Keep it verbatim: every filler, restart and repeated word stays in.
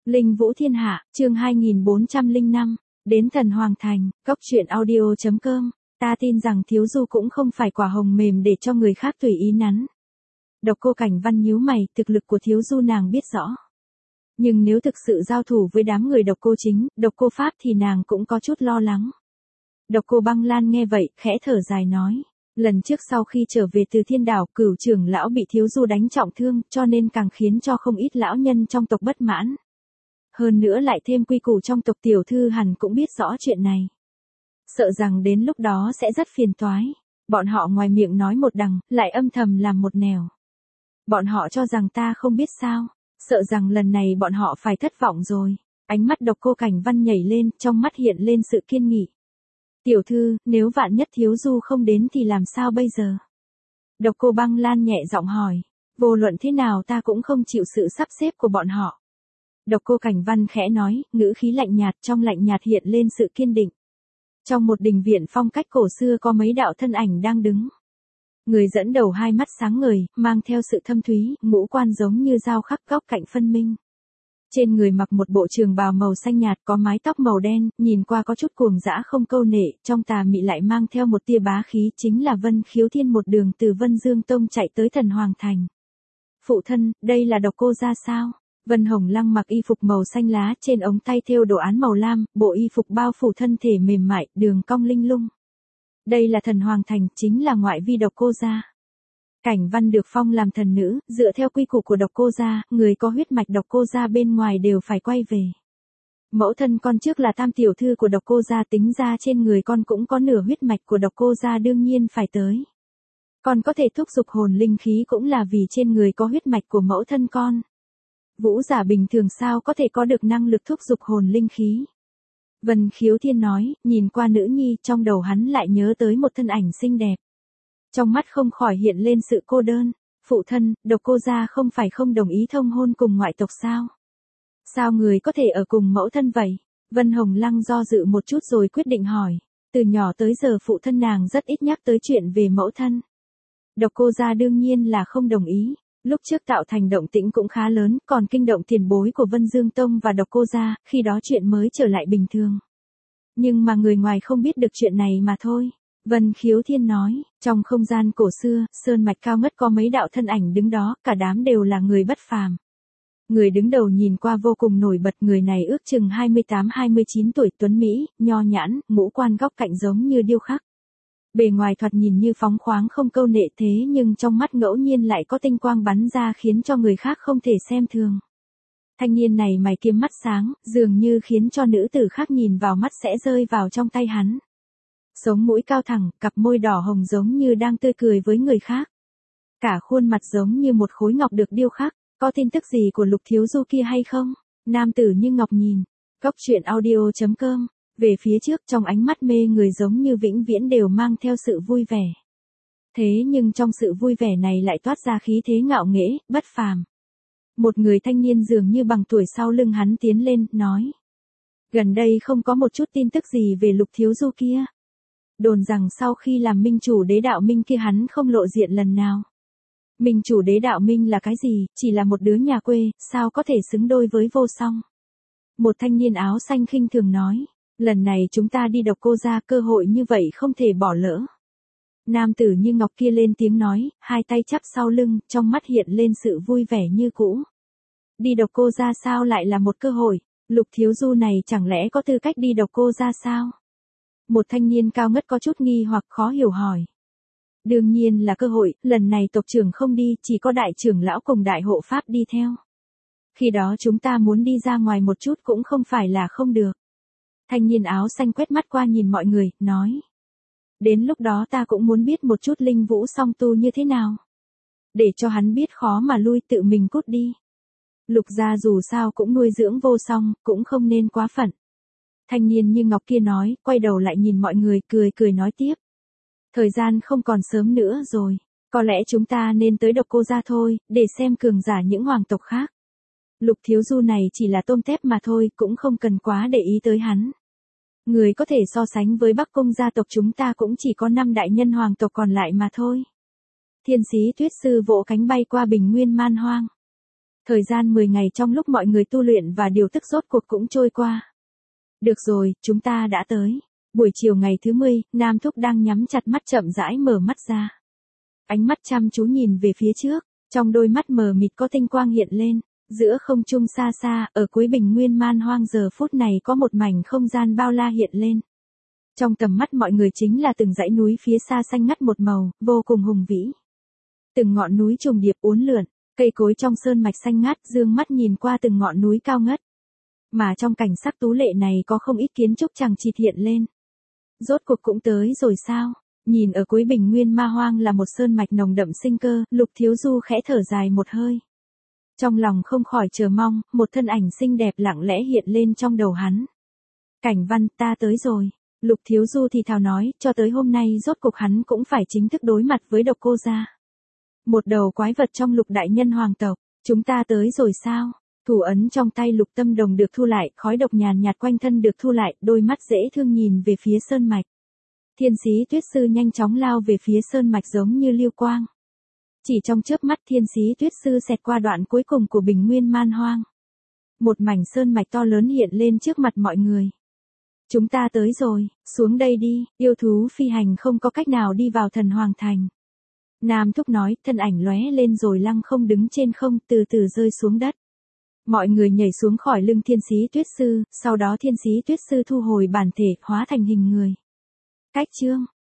Linh Vũ Thiên Hạ, chương hai nghìn bốn trăm lẻ năm, đến Thần Hoàng Thành, cốc truyện audio chấm com, ta tin rằng Thiếu Du cũng không phải quả hồng mềm để cho người khác tùy ý nắn. Độc Cô Cảnh Văn nhíu mày, thực lực của Thiếu Du nàng biết rõ. Nhưng nếu thực sự giao thủ với đám người Độc Cô Chính, Độc Cô Pháp thì nàng cũng có chút lo lắng. Độc Cô Băng Lan nghe vậy, khẽ thở dài nói. Lần trước sau khi trở về từ Thiên Đảo, Cửu trưởng lão bị Thiếu Du đánh trọng thương, cho nên càng khiến cho không ít lão nhân trong tộc bất mãn. Hơn nữa lại thêm quy củ trong tộc, tiểu thư hẳn cũng biết rõ chuyện này. Sợ rằng đến lúc đó sẽ rất phiền toái. Bọn họ ngoài miệng nói một đằng, lại âm thầm làm một nẻo. Bọn họ cho rằng ta không biết sao, sợ rằng lần này bọn họ phải thất vọng rồi. Ánh mắt Độc Cô Cảnh Văn nhảy lên, trong mắt hiện lên sự kiên nghị. Tiểu thư, nếu vạn nhất Thiếu Du không đến thì làm sao bây giờ? Độc Cô Băng Lan nhẹ giọng hỏi. Vô luận thế nào ta cũng không chịu sự sắp xếp của bọn họ. Độc Cô Cảnh Văn khẽ nói, ngữ khí lạnh nhạt, trong lạnh nhạt hiện lên sự kiên định. Trong một đình viện phong cách cổ xưa có mấy đạo thân ảnh đang đứng. Người dẫn đầu hai mắt sáng ngời, mang theo sự thâm thúy, ngũ quan giống như dao khắc góc cạnh phân minh. Trên người mặc một bộ trường bào màu xanh nhạt, có mái tóc màu đen, nhìn qua có chút cuồng dã không câu nệ, trong tà mị lại mang theo một tia bá khí, chính là Vân Khiếu Thiên, một đường từ Vân Dương Tông chạy tới Thần Hoàng Thành. Phụ thân, đây là Độc Cô gia sao? Vân Hồng Lăng mặc y phục màu xanh lá, trên ống tay thêu đồ án màu lam, bộ y phục bao phủ thân thể mềm mại, đường cong linh lung. Đây là Thần Hoàng Thành, chính là ngoại vi Độc Cô gia. Cảnh Văn được phong làm thần nữ, dựa theo quy củ của Độc Cô gia, người có huyết mạch Độc Cô gia bên ngoài đều phải quay về. Mẫu thân con trước là tam tiểu thư của Độc Cô gia, tính ra trên người con cũng có nửa huyết mạch của Độc Cô gia, đương nhiên phải tới. Con có thể thúc giục hồn linh khí cũng là vì trên người có huyết mạch của mẫu thân con. Vũ giả bình thường sao có thể có được năng lực thúc giục hồn linh khí? Vân Khiếu Thiên nói, nhìn qua nữ nhi, trong đầu hắn lại nhớ tới một thân ảnh xinh đẹp. Trong mắt không khỏi hiện lên sự cô đơn. Phụ thân, Độc Cô gia không phải không đồng ý thông hôn cùng ngoại tộc sao? Sao người có thể ở cùng mẫu thân vậy? Vân Hồng Lăng do dự một chút rồi quyết định hỏi. Từ nhỏ tới giờ phụ thân nàng rất ít nhắc tới chuyện về mẫu thân. Độc Cô gia đương nhiên là không đồng ý. Lúc trước tạo thành động tĩnh cũng khá lớn, còn kinh động tiền bối của Vân Dương Tông và Độc Cô gia, khi đó chuyện mới trở lại bình thường. Nhưng mà người ngoài không biết được chuyện này mà thôi. Vân Khiếu Thiên nói, trong không gian cổ xưa, sơn mạch cao ngất có mấy đạo thân ảnh đứng đó, cả đám đều là người bất phàm. Người đứng đầu nhìn qua vô cùng nổi bật, người này ước chừng hai mươi tám hai mươi chín tuổi, tuấn Mỹ, nho nhãn, ngũ quan góc cạnh giống như điêu khắc. Bề ngoài thoạt nhìn như phóng khoáng không câu nệ, thế nhưng trong mắt ngẫu nhiên lại có tinh quang bắn ra khiến cho người khác không thể xem thường. Thanh niên này mày kiếm mắt sáng, dường như khiến cho nữ tử khác nhìn vào mắt sẽ rơi vào trong tay hắn. Sống mũi cao thẳng, cặp môi đỏ hồng giống như đang tươi cười với người khác. Cả khuôn mặt giống như một khối ngọc được điêu khắc. Có tin tức gì của Lục Thiếu Du kia hay không? Nam tử như ngọc nhìn. Cốc truyện audio chấm com. Về phía trước, trong ánh mắt mê người giống như vĩnh viễn đều mang theo sự vui vẻ. Thế nhưng trong sự vui vẻ này lại toát ra khí thế ngạo nghễ, bất phàm. Một người thanh niên dường như bằng tuổi sau lưng hắn tiến lên, nói. Gần đây không có một chút tin tức gì về Lục Thiếu Du kia. Đồn rằng sau khi làm minh chủ Đế Đạo Minh kia hắn không lộ diện lần nào. Minh chủ Đế Đạo Minh là cái gì, chỉ là một đứa nhà quê, sao có thể xứng đôi với Vô Song. Một thanh niên áo xanh khinh thường nói. Lần này chúng ta đi Độc Cô gia, cơ hội như vậy không thể bỏ lỡ. Nam tử như ngọc kia lên tiếng nói, hai tay chắp sau lưng, trong mắt hiện lên sự vui vẻ như cũ. Đi Độc Cô gia sao lại là một cơ hội? Lục Thiếu Du này chẳng lẽ có tư cách đi Độc Cô gia sao? Một thanh niên cao ngất có chút nghi hoặc khó hiểu hỏi. Đương nhiên là cơ hội, lần này tộc trưởng không đi, chỉ có đại trưởng lão cùng đại hộ pháp đi theo. Khi đó chúng ta muốn đi ra ngoài một chút cũng không phải là không được. Thanh niên áo xanh quét mắt qua nhìn mọi người, nói. Đến lúc đó ta cũng muốn biết một chút Linh Vũ song tu như thế nào. Để cho hắn biết khó mà lui, tự mình cút đi. Lục gia dù sao cũng nuôi dưỡng Vô Song, cũng không nên quá phận. Thanh niên như ngọc kia nói, quay đầu lại nhìn mọi người, cười cười nói tiếp. Thời gian không còn sớm nữa rồi, có lẽ chúng ta nên tới Độc Cô gia thôi, để xem cường giả những hoàng tộc khác. Lục Thiếu Du này chỉ là tôm tép mà thôi, cũng không cần quá để ý tới hắn. Người có thể so sánh với Bắc Cung gia tộc chúng ta cũng chỉ có năm đại nhân hoàng tộc còn lại mà thôi. Thiên Sĩ Tuyết Sư vỗ cánh bay qua bình nguyên man hoang. Thời gian mười ngày trong lúc mọi người tu luyện và điều tức rốt cuộc cũng trôi qua. Được rồi, chúng ta đã tới. Buổi chiều ngày thứ mười, Nam Thúc đang nhắm chặt mắt chậm rãi mở mắt ra. Ánh mắt chăm chú nhìn về phía trước, trong đôi mắt mờ mịt có tinh quang hiện lên. Giữa không trung xa xa, ở cuối bình nguyên man hoang giờ phút này có một mảnh không gian bao la hiện lên. Trong tầm mắt mọi người chính là từng dãy núi phía xa xanh ngắt một màu, vô cùng hùng vĩ. Từng ngọn núi trùng điệp uốn lượn, cây cối trong sơn mạch xanh ngắt dương mắt nhìn qua từng ngọn núi cao ngất. Mà trong cảnh sắc tú lệ này có không ít kiến trúc chằng chịt hiện lên. Rốt cuộc cũng tới rồi sao? Nhìn ở cuối bình nguyên ma hoang là một sơn mạch nồng đậm sinh cơ, Lục Thiếu Du khẽ thở dài một hơi. Trong lòng không khỏi chờ mong, một thân ảnh xinh đẹp lặng lẽ hiện lên trong đầu hắn. Cảnh Văn, ta tới rồi. Lục Thiếu Du thì thào nói, cho tới hôm nay rốt cuộc hắn cũng phải chính thức đối mặt với Độc Cô gia. Một đầu quái vật trong Lục đại nhân hoàng tộc, chúng ta tới rồi sao? Thủ ấn trong tay Lục Tâm Đồng được thu lại, khói độc nhàn nhạt quanh thân được thu lại, đôi mắt dễ thương nhìn về phía sơn mạch. Thiên Sĩ Tuyết Sư nhanh chóng lao về phía sơn mạch giống như lưu quang. Chỉ trong chớp mắt Thiên Sĩ Tuyết Sư xẹt qua đoạn cuối cùng của bình nguyên man hoang. Một mảnh sơn mạch to lớn hiện lên trước mặt mọi người. Chúng ta tới rồi, xuống đây đi, yêu thú phi hành không có cách nào đi vào thần hoàng thành. Nam Thúc nói, thân ảnh lóe lên rồi lăng không đứng trên không, từ từ rơi xuống đất. Mọi người nhảy xuống khỏi lưng Thiên Sĩ Tuyết Sư, sau đó Thiên Sĩ Tuyết Sư thu hồi bản thể, hóa thành hình người. Cách chương